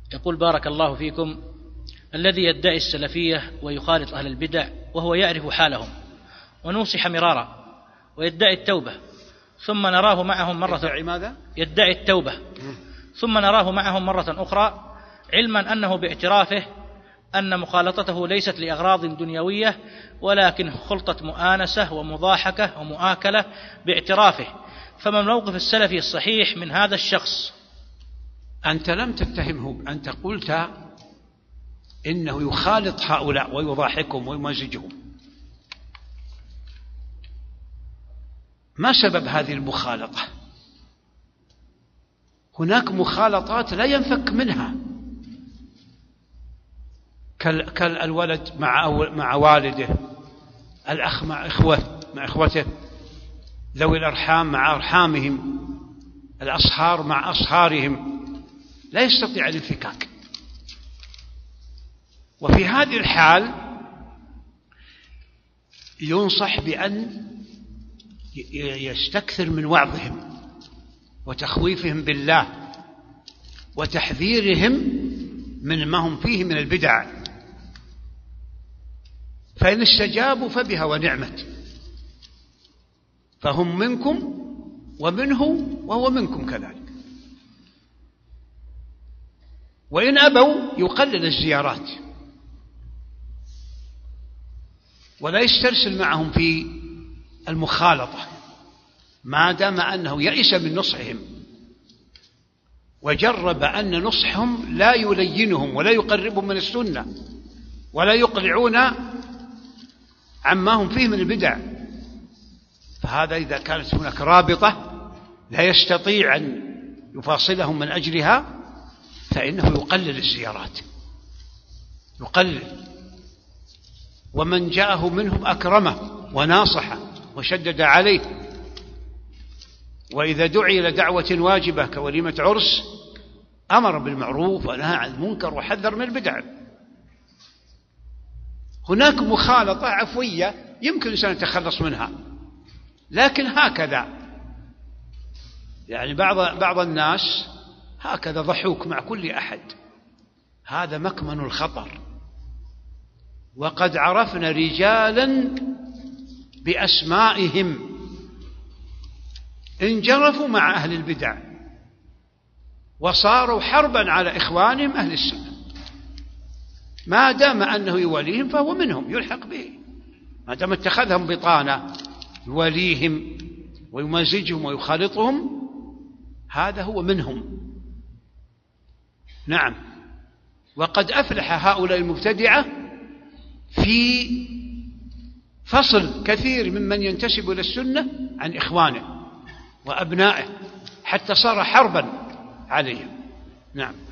يقول: بارك الله فيكم، الذي يدعي السلفية ويخالط أهل البدع وهو يعرف حالهم ونوصح مرارا ويدعي التوبة، ثم نراه معهم يدعي التوبة ثم نراه معهم مرة أخرى، علما أنه باعترافه أن مخالطته ليست لأغراض دنيوية ولكن خلطة مؤانسة ومضاحكة ومؤاكلة باعترافه، فما الموقف السلفي الصحيح من هذا الشخص؟ أنت لم تتهمه، أنت قلت إنه يخالط هؤلاء ويضاحكهم ويمزجهم. ما سبب هذه المخالطة؟ هناك مخالطات لا ينفك منها، كالولد مع والده، الأخ مع إخوته، ذوي الأرحام مع أرحامهم، الأصهار مع أصهارهم، لا يستطيع الانفكاك. وفي هذه الحال ينصح بأن يستكثر من وعظهم وتخويفهم بالله وتحذيرهم من ما هم فيه من البدع، فإن استجابوا فبها ونعمت، فهم منكم ومنه وهو منكم كذلك. وإن أبوا يقلل الزيارات ولا يسترسل معهم في المخالطة، ما دام أنه يئس من نصحهم وجرب أن نصحهم لا يلينهم ولا يقربهم من السنة ولا يقلعون عما هم فيه من البدع، فهذا إذا كانت هناك رابطة لا يستطيع أن يفاصلهم من أجلها فإنه يقلل الزيارات، يقلل. ومن جاءه منهم أكرمه وناصحه وشدد عليه، وإذا دعي لدعوة واجبة كوليمة عرس أمر بالمعروف ونهى عن المنكر وحذر من البدع. هناك مخالطة عفوية يمكن الإنسان يتخلص منها، لكن هكذا يعني بعض الناس هكذا ضحوك مع كل أحد، هذا مكمن الخطر. وقد عرفنا رجالا بأسمائهم انجرفوا مع أهل البدع وصاروا حربا على إخوانهم أهل السنة، ما دام أنه يوليهم فهو منهم يلحق به، ما دام اتخذهم بطانة يوليهم ويمزجهم ويخالطهم هذا هو منهم. نعم. وقد أفلح هؤلاء المبتدعة في فصل كثير ممن ينتسب إلى السنة عن إخوانه وأبنائه حتى صار حربا عليهم. نعم.